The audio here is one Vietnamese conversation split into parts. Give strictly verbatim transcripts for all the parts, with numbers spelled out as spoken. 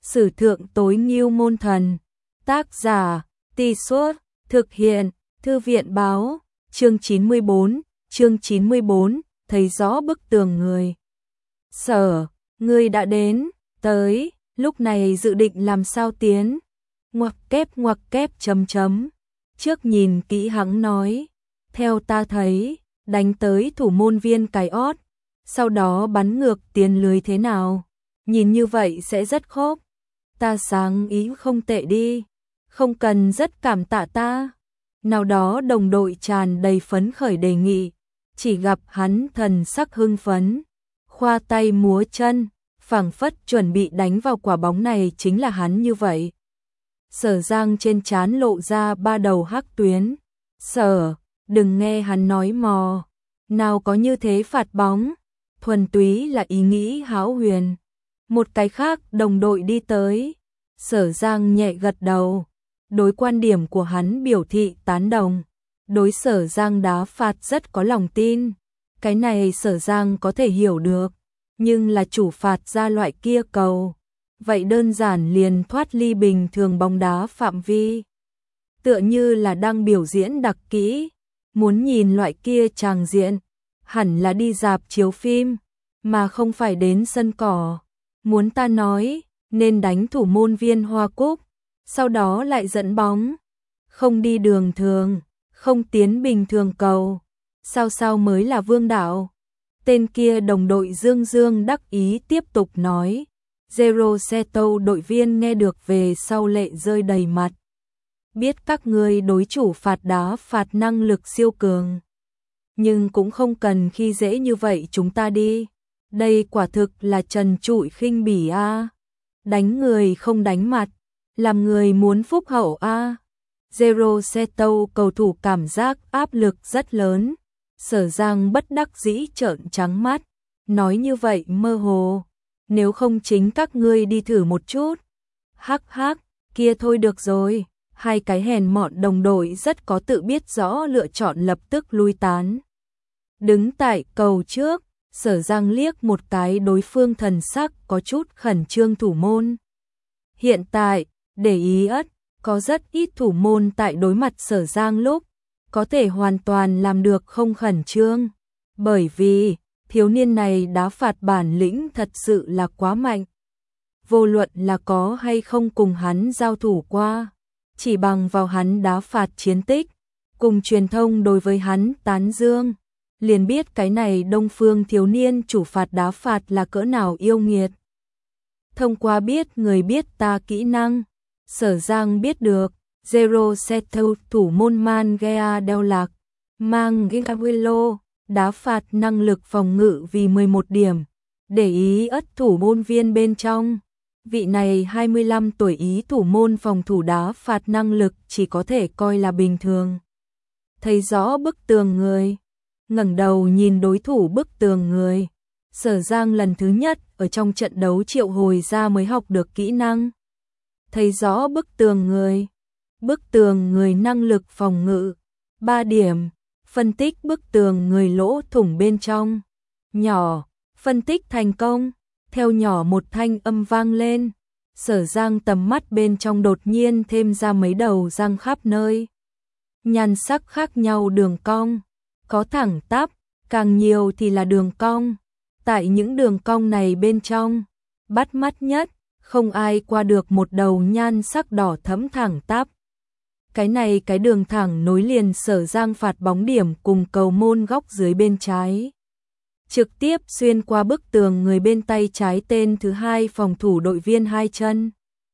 Sử thượng tối ngưu môn thần. Tác giả, Tì Suốt, thực hiện, Thư viện báo, chương chín mươi bốn, chương chín mươi bốn, thấy rõ bức tường người. Sở, ngươi đã đến, tới, lúc này dự định làm sao tiến? Ngoặc kép ngoặc kép chấm chấm. Trước nhìn kỹ hắn nói, theo ta thấy, đánh tới thủ môn viên cái ót, sau đó bắn ngược tiền lưới thế nào? Nhìn như vậy sẽ rất khốc. Ta sáng ý không tệ đi, không cần rất cảm tạ ta. Nào đó đồng đội tràn đầy phấn khởi đề nghị, chỉ gặp hắn thần sắc hưng phấn, khoa tay múa chân, phảng phất chuẩn bị đánh vào quả bóng này chính là hắn như vậy. Sở Giang trên trán lộ ra ba đầu hắc tuyến. Sở, đừng nghe hắn nói mò, nào có như thế phạt bóng, thuần túy là ý nghĩ hão huyền. Một cái khác đồng đội đi tới, Sở Giang nhẹ gật đầu, đối quan điểm của hắn biểu thị tán đồng. Đối Sở Giang đá phạt rất có lòng tin, cái này Sở Giang có thể hiểu được, nhưng là chủ phạt ra loại kia cầu, vậy đơn giản liền thoát ly bình thường bóng đá phạm vi. Tựa như là đang biểu diễn đặc kỹ, muốn nhìn loại kia tràng diện, hẳn là đi rạp chiếu phim, mà không phải đến sân cỏ. Muốn ta nói, nên đánh thủ môn viên Hoa Cúc, sau đó lại dẫn bóng, không đi đường thường, không tiến bình thường cầu, sao sao mới là vương đạo. Tên kia đồng đội Dương Dương đắc ý tiếp tục nói. Zero Seto đội viên nghe được về sau lệ rơi đầy mặt. Biết các ngươi đối chủ phạt đá phạt năng lực siêu cường, nhưng cũng không cần khi dễ như vậy chúng ta đi. Đây quả thực là trần trụi khinh bỉ a. Đánh người không đánh mặt, làm người muốn phúc hậu a. Zero Seto cầu thủ cảm giác áp lực rất lớn. Sở Giang bất đắc dĩ trợn trắng mắt, nói như vậy mơ hồ, nếu không chính các ngươi đi thử một chút. Hắc hắc, kia thôi được rồi. Hai cái hèn mọn đồng đội rất có tự biết rõ lựa chọn lập tức lui tán. Đứng tại cầu trước, Sở Giang liếc một cái đối phương thần sắc có chút khẩn trương thủ môn. Hiện tại, để ý ất, có rất ít thủ môn tại đối mặt Sở Giang lúc có thể hoàn toàn làm được không khẩn trương, bởi vì thiếu niên này đá phạt bản lĩnh thật sự là quá mạnh. Vô luận là có hay không cùng hắn giao thủ qua, chỉ bằng vào hắn đá phạt chiến tích, cùng truyền thông đối với hắn tán dương, liền biết cái này Đông Phương thiếu niên chủ phạt đá phạt là cỡ nào yêu nghiệt. Thông qua biết người biết ta kỹ năng, Sở Giang biết được Zero Seto thủ môn Mangea đeo lạc, mang Gingabuelo, đá phạt năng lực phòng ngự vì mười một điểm, để ý ất thủ môn viên bên trong. Vị này hai mươi lăm tuổi ý thủ môn phòng thủ đá phạt năng lực chỉ có thể coi là bình thường. Thấy rõ bức tường người, ngẩng đầu nhìn đối thủ bức tường người, Sở Giang lần thứ nhất ở trong trận đấu triệu hồi ra mới học được kỹ năng. Thấy rõ bức tường người, bức tường người năng lực phòng ngự, ba điểm, phân tích bức tường người lỗ thủng bên trong. Nhỏ, phân tích thành công, theo nhỏ một thanh âm vang lên, Sở Giang tầm mắt bên trong đột nhiên thêm ra mấy đầu răng khắp nơi. Nhan sắc khác nhau đường cong, có thẳng tắp, càng nhiều thì là đường cong. Tại những đường cong này bên trong, bắt mắt nhất, không ai qua được một đầu nhan sắc đỏ thẫm thẳng tắp. Cái này cái đường thẳng nối liền Sở Giang phạt bóng điểm cùng cầu môn góc dưới bên trái, trực tiếp xuyên qua bức tường người bên tay trái tên thứ hai phòng thủ đội viên hai chân.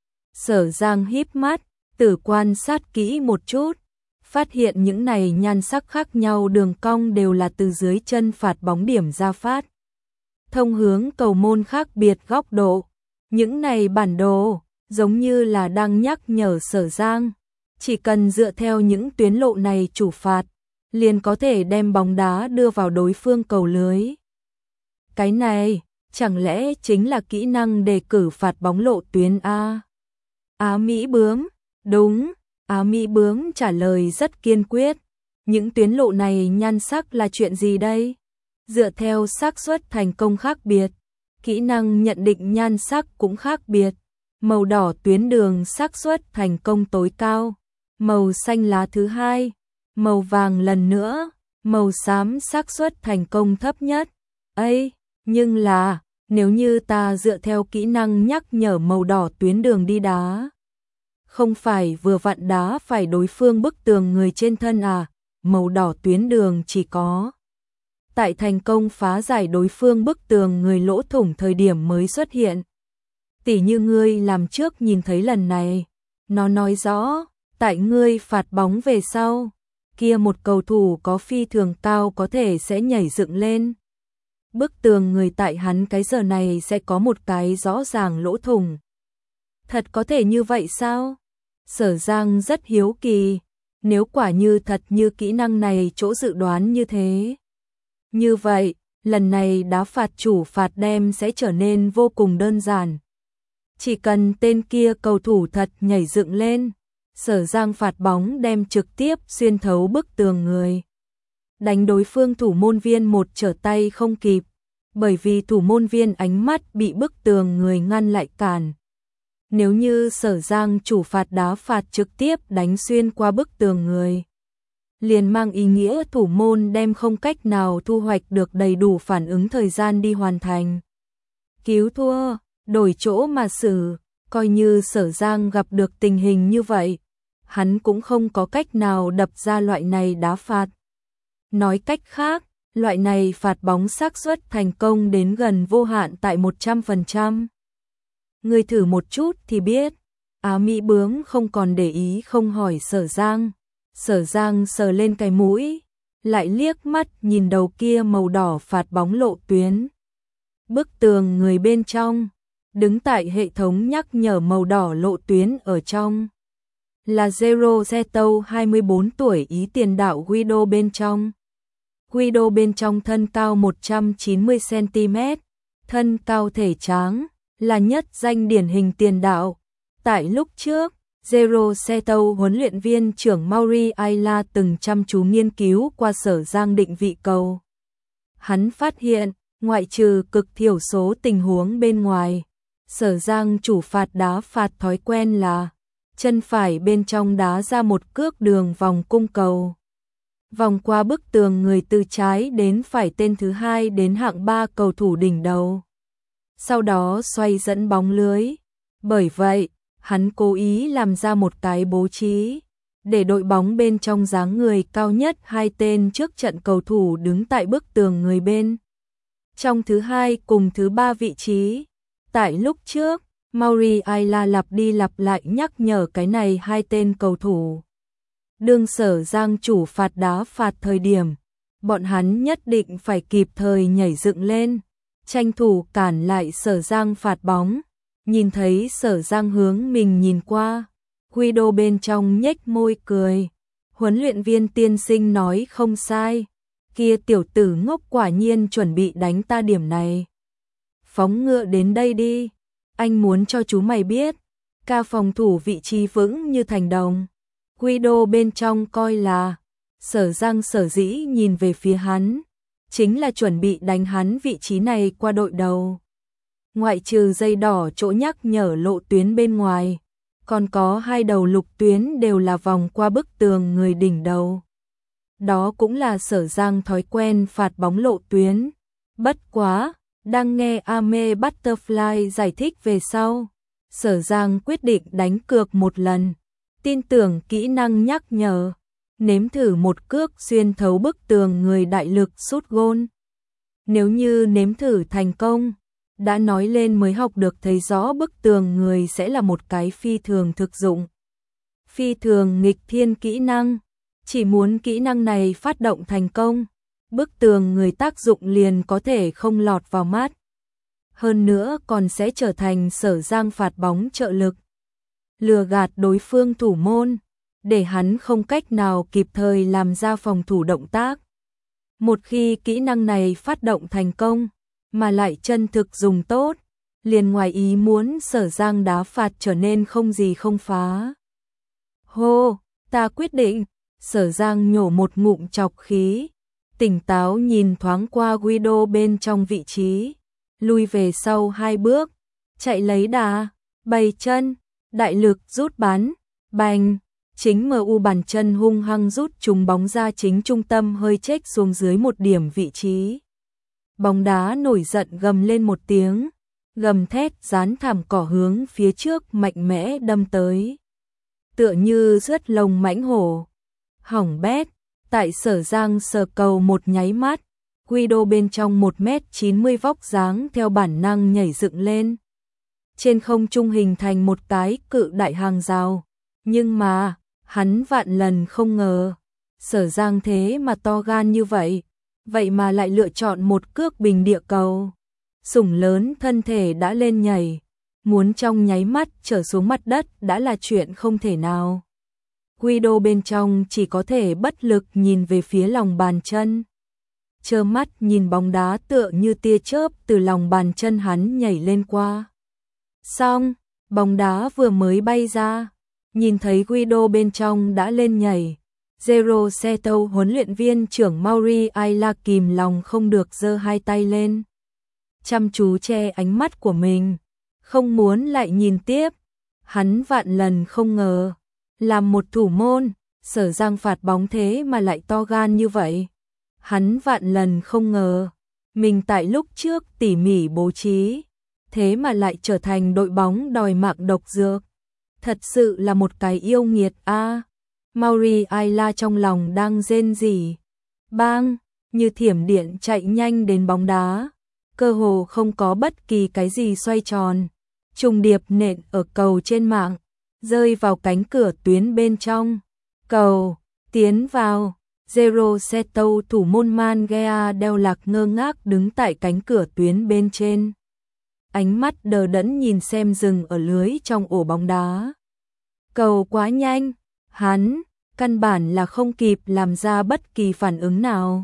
Sở Giang híp mắt, tử quan sát kỹ một chút, phát hiện những này nhan sắc khác nhau đường cong đều là từ dưới chân phạt bóng điểm ra phát, thông hướng cầu môn khác biệt góc độ. Những này bản đồ giống như là đang nhắc nhở Sở Giang, chỉ cần dựa theo những tuyến lộ này chủ phạt, liền có thể đem bóng đá đưa vào đối phương cầu lưới. Cái này, chẳng lẽ chính là kỹ năng đề cử phạt bóng lộ tuyến A? Á Mỹ bướm, đúng, Á Mỹ bướm trả lời rất kiên quyết. Những tuyến lộ này nhan sắc là chuyện gì đây? Dựa theo xác suất thành công khác biệt, kỹ năng nhận định nhan sắc cũng khác biệt. màu đỏ tuyến đường xác suất thành công tối cao, màu xanh lá thứ hai, màu vàng lần nữa, màu xám xác suất thành công thấp nhất. Ấy, nhưng là, nếu như ta dựa theo kỹ năng nhắc nhở màu đỏ tuyến đường đi đá, không phải vừa vặn đá phải đối phương bức tường người trên thân à, màu đỏ tuyến đường chỉ có tại thành công phá giải đối phương bức tường người lỗ thủng thời điểm mới xuất hiện. Tỉ như ngươi làm trước nhìn thấy lần này, nó nói rõ, tại ngươi phạt bóng về sau, kia một cầu thủ có phi thường cao có thể sẽ nhảy dựng lên. Bức tường người tại hắn cái giờ này sẽ có một cái rõ ràng lỗ thủng. Thật có thể như vậy sao? Sở Giang rất hiếu kỳ, nếu quả như thật như kỹ năng này chỗ dự đoán như thế. Như vậy, lần này đá phạt chủ phạt đem sẽ trở nên vô cùng đơn giản. Chỉ cần tên kia cầu thủ thật nhảy dựng lên, Sở Giang phạt bóng đem trực tiếp xuyên thấu bức tường người. Đánh đối phương thủ môn viên một trở tay không kịp, bởi vì thủ môn viên ánh mắt bị bức tường người ngăn lại cản. Nếu như Sở Giang chủ phạt đá phạt trực tiếp đánh xuyên qua bức tường người, liền mang ý nghĩa thủ môn đem không cách nào thu hoạch được đầy đủ phản ứng thời gian đi hoàn thành cứu thua, đổi chỗ mà xử. Coi như Sở Giang gặp được tình hình như vậy, hắn cũng không có cách nào đập ra loại này đá phạt. Nói cách khác, loại này phạt bóng xác suất thành công đến gần vô hạn tại một trăm phần trăm. Người thử một chút thì biết. Á Mỹ bướm không còn để ý không hỏi Sở Giang. Sở Giang sờ lên cái mũi, lại liếc mắt nhìn đầu kia màu đỏ phạt bóng lộ tuyến. Bức tường người bên trong, đứng tại hệ thống nhắc nhở màu đỏ lộ tuyến ở trong. Là Zero Zeto hai mươi bốn tuổi Ý tiền đạo Guido bên trong. Guido bên trong thân cao một trăm chín mươi xăng ti mét, thân cao thể tráng, là nhất danh điển hình tiền đạo. Tại lúc trước, Zero Zeto huấn luyện viên trưởng Mauri Ayla từng chăm chú nghiên cứu qua Sở Giang định vị cầu. Hắn phát hiện, ngoại trừ cực thiểu số tình huống bên ngoài, Sở Giang chủ phạt đá phạt thói quen là chân phải bên trong đá ra một cước đường vòng cung cầu. Vòng qua bức tường người từ trái đến phải tên thứ hai đến hạng ba cầu thủ đỉnh đầu. Sau đó xoay dẫn bóng lưới. Bởi vậy, hắn cố ý làm ra một cái bố trí, để đội bóng bên trong dáng người cao nhất hai tên trước trận cầu thủ đứng tại bức tường người bên trong thứ hai cùng thứ ba vị trí. Tại lúc trước, Mauri Ayla lặp đi lặp lại nhắc nhở cái này hai tên cầu thủ. Đương Sở Giang chủ phạt đá phạt thời điểm, bọn hắn nhất định phải kịp thời nhảy dựng lên, tranh thủ cản lại Sở Giang phạt bóng. Nhìn thấy Sở Giang hướng mình nhìn qua, Guido bên trong nhếch môi cười. Huấn luyện viên tiên sinh nói không sai, kia tiểu tử ngốc quả nhiên chuẩn bị đánh ta điểm này. Phóng ngựa đến đây đi, anh muốn cho chú mày biết, ca phòng thủ vị trí vững như thành đồng. Guido bên trong coi là, Sở Giang sở dĩ nhìn về phía hắn, chính là chuẩn bị đánh hắn vị trí này qua đội đầu. Ngoại trừ dây đỏ chỗ nhắc nhở lộ tuyến bên ngoài, còn có hai đầu lục tuyến đều là vòng qua bức tường người đỉnh đầu. Đó cũng là Sở Giang thói quen phạt bóng lộ tuyến. Bất quá, đang nghe Ame Butterfly giải thích về sau, Sở Giang quyết định đánh cược một lần, tin tưởng kỹ năng nhắc nhở, nếm thử một cước xuyên thấu bức tường người đại lực sút gôn. Nếu như nếm thử thành công, đã nói lên mới học được thấy rõ bức tường người sẽ là một cái phi thường thực dụng, phi thường nghịch thiên kỹ năng. Chỉ muốn kỹ năng này phát động thành công, bức tường người tác dụng liền có thể không lọt vào mắt. Hơn nữa còn sẽ trở thành Sở Giang phạt bóng trợ lực, lừa gạt đối phương thủ môn, để hắn không cách nào kịp thời làm ra phòng thủ động tác. Một khi kỹ năng này phát động thành công, mà lại chân thực dùng tốt, liền ngoài ý muốn Sở Giang đá phạt trở nên không gì không phá. Hô, ta quyết định. Sở Giang nhổ một ngụm chọc khí, tỉnh táo nhìn thoáng qua Guido bên trong vị trí, lui về sau hai bước, chạy lấy đà, Bày chân, đại lực rút bắn, bành, chính em u bàn chân hung hăng rút trúng bóng ra chính trung tâm hơi chếch xuống dưới một điểm vị trí. Bóng đá nổi giận gầm lên một tiếng, gầm thét dán thảm cỏ hướng phía trước mạnh mẽ đâm tới. Tựa như rướt lông mãnh hổ. Hỏng bét, tại Sở Giang sờ cầu một nháy mắt, Guido bên trong một mét chín mươi vóc dáng theo bản năng nhảy dựng lên. Trên không trung hình thành một cái cự đại hàng rào. Nhưng mà, hắn vạn lần không ngờ, Sở Giang thế mà to gan như vậy, vậy mà lại lựa chọn một cước bình địa cầu. Sủng lớn thân thể đã lên nhảy, muốn trong nháy mắt trở xuống mặt đất đã là chuyện không thể nào. Guido bên trong chỉ có thể bất lực nhìn về phía lòng bàn chân. Trơ mắt nhìn bóng đá tựa như tia chớp từ lòng bàn chân hắn nhảy lên qua. Xong, bóng đá vừa mới bay ra, nhìn thấy Guido bên trong đã lên nhảy. Zero Seto huấn luyện viên trưởng Mauri Ayla kìm lòng không được giơ hai tay lên. Chăm chú che ánh mắt của mình, không muốn lại nhìn tiếp. Hắn vạn lần không ngờ, làm một thủ môn, Sở Giang phạt bóng thế mà lại to gan như vậy. Hắn vạn lần không ngờ, mình tại lúc trước tỉ mỉ bố trí, thế mà lại trở thành đội bóng đòi mạng độc dược. Thật sự là một cái yêu nghiệt a. À, Mauri Ayla trong lòng đang rên rỉ. Bang, như thiểm điện chạy nhanh đến bóng đá, cơ hồ không có bất kỳ cái gì xoay tròn, trùng điệp nện ở cầu trên mạng, rơi vào cánh cửa tuyến bên trong. Cầu tiến vào. Zero Seto thủ môn Mangea đeo lạc ngơ ngác đứng tại cánh cửa tuyến bên trên. Ánh mắt đờ đẫn nhìn xem rừng ở lưới trong ổ bóng đá. Cầu quá nhanh, hắn căn bản là không kịp làm ra bất kỳ phản ứng nào.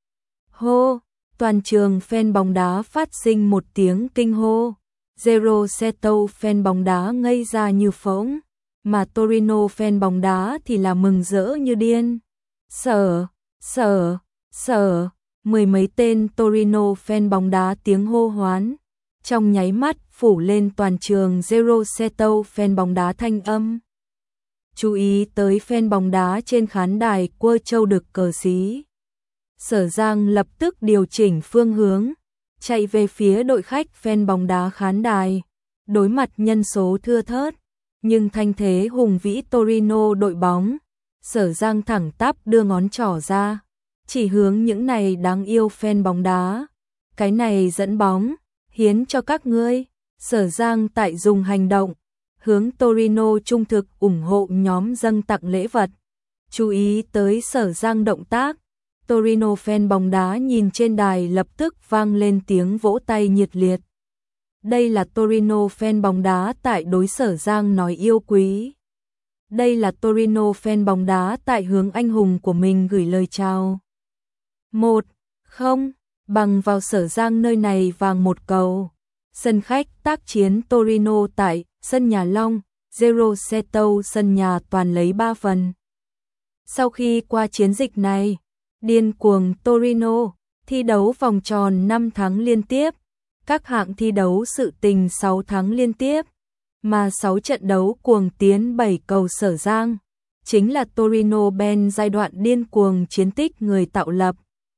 Hô, toàn trường fan bóng đá phát sinh một tiếng kinh hô. Zero Seto fan bóng đá ngây ra như phỗng, mà Torino fan bóng đá thì là mừng rỡ như điên. Sở, sở, sở, mười mấy tên Torino fan bóng đá tiếng hô hoán, trong nháy mắt phủ lên toàn trường. Zero Seto fan bóng đá thanh âm. Chú ý tới fan bóng đá trên khán đài quơ châu đực cờ xí. Sở Giang lập tức điều chỉnh phương hướng, chạy về phía đội khách fan bóng đá khán đài. Đối mặt nhân số thưa thớt, nhưng thanh thế hùng vĩ Torino đội bóng, Sở Giang thẳng tắp đưa ngón trỏ ra, chỉ hướng những này đáng yêu fan bóng đá. Cái này dẫn bóng, hiến cho các ngươi. Sở Giang tại dùng hành động, hướng Torino trung thực ủng hộ nhóm dâng tặng lễ vật. Chú ý tới Sở Giang động tác, Torino fan bóng đá nhìn trên đài lập tức vang lên tiếng vỗ tay nhiệt liệt. Đây là Torino fan bóng đá tại đối Sở Giang nói yêu quý. Đây là Torino fan bóng đá tại hướng anh hùng của mình gửi lời chào. Một, không, bằng vào Sở Giang nơi này vàng một cầu. Sân khách tác chiến Torino tại sân nhà Long, Zero Seto sân nhà toàn lấy ba phần. Sau khi qua chiến dịch này, điên cuồng Torino, thi đấu vòng tròn năm tháng liên tiếp, các hạng thi đấu sự tình sáu tháng liên tiếp, mà sáu trận đấu cuồng tiến bảy cầu Sở Giang, chính là Torino Ben giai đoạn điên cuồng chiến tích người tạo lập.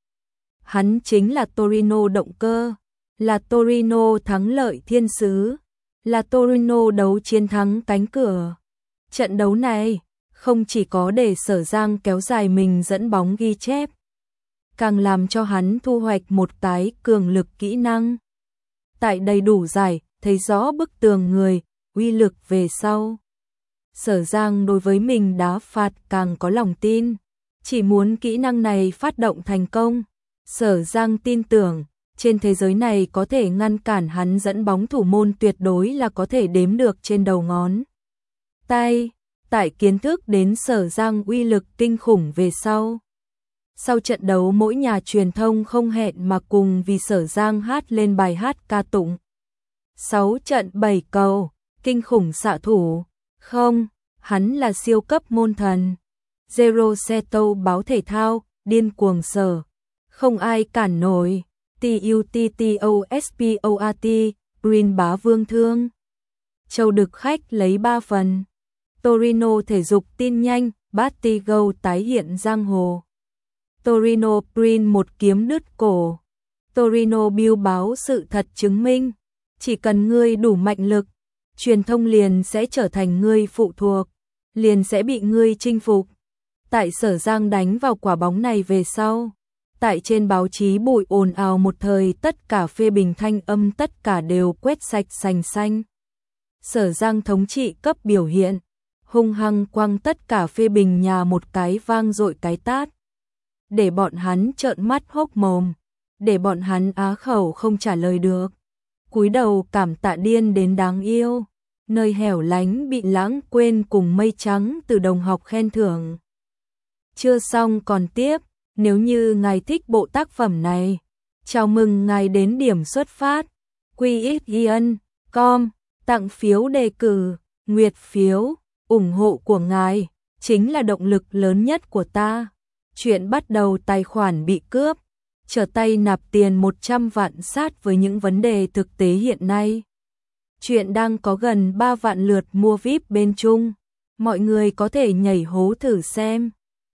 Hắn chính là Torino động cơ, là Torino thắng lợi thiên sứ, là Torino đấu chiến thắng cánh cửa. Trận đấu này không chỉ có để Sở Giang kéo dài mình dẫn bóng ghi chép, càng làm cho hắn thu hoạch một cái cường lực kỹ năng. Tại đầy đủ giải, thấy rõ bức tường người, uy lực về sau. Sở Giang đối với mình đá phạt càng có lòng tin, chỉ muốn kỹ năng này phát động thành công. Sở Giang tin tưởng, trên thế giới này có thể ngăn cản hắn dẫn bóng thủ môn tuyệt đối là có thể đếm được trên đầu ngón tay. Tại kiến thức đến Sở Giang uy lực kinh khủng về sau. Sau trận đấu mỗi nhà truyền thông không hẹn mà cùng vì Sở Giang hát lên bài hát ca tụng. sáu trận bảy cầu, kinh khủng xạ thủ. Không, hắn là siêu cấp môn thần. Zero Seto báo thể thao, điên cuồng Sở. Không ai cản nổi. Tuttossport, Green bá vương thương. Châu Đực Khách lấy ba phần. Torino thể dục tin nhanh, Battigo tái hiện giang hồ. Torino Print một kiếm đứt cổ. Torino Bill báo sự thật chứng minh, chỉ cần ngươi đủ mạnh lực, truyền thông liền sẽ trở thành ngươi phụ thuộc, liền sẽ bị ngươi chinh phục. Tại Sở Giang đánh vào quả bóng này về sau, tại trên báo chí bụi ồn ào một thời, tất cả phê bình thanh âm tất cả đều quét sạch sành xanh. Sở Giang thống trị cấp biểu hiện, hung hăng quăng tất cả phê bình nhà một cái vang dội cái tát, để bọn hắn trợn mắt hốc mồm, để bọn hắn á khẩu không trả lời được, cúi đầu cảm tạ điên đến đáng yêu, nơi hẻo lánh bị lãng quên cùng mây trắng từ đồng học khen thưởng. Chưa xong còn tiếp, nếu như ngài thích bộ tác phẩm này, chào mừng ngài đến điểm xuất phát, quy ích yên com, tặng phiếu đề cử, nguyệt phiếu, ủng hộ của ngài, chính là động lực lớn nhất của ta. Chuyện bắt đầu tài khoản bị cướp, trở tay nạp tiền một trăm vạn sát với những vấn đề thực tế hiện nay. Chuyện đang có gần ba vạn lượt mua vi ai pi bên Trung, mọi người có thể nhảy hố thử xem.